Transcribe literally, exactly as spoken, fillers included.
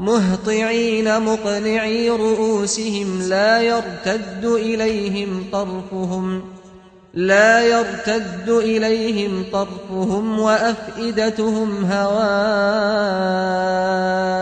مهطعين مقنعي رؤوسهم لا يرتد إليهم طرفهم لا يرتد إليهم طرفهم وأفئدتهم هواء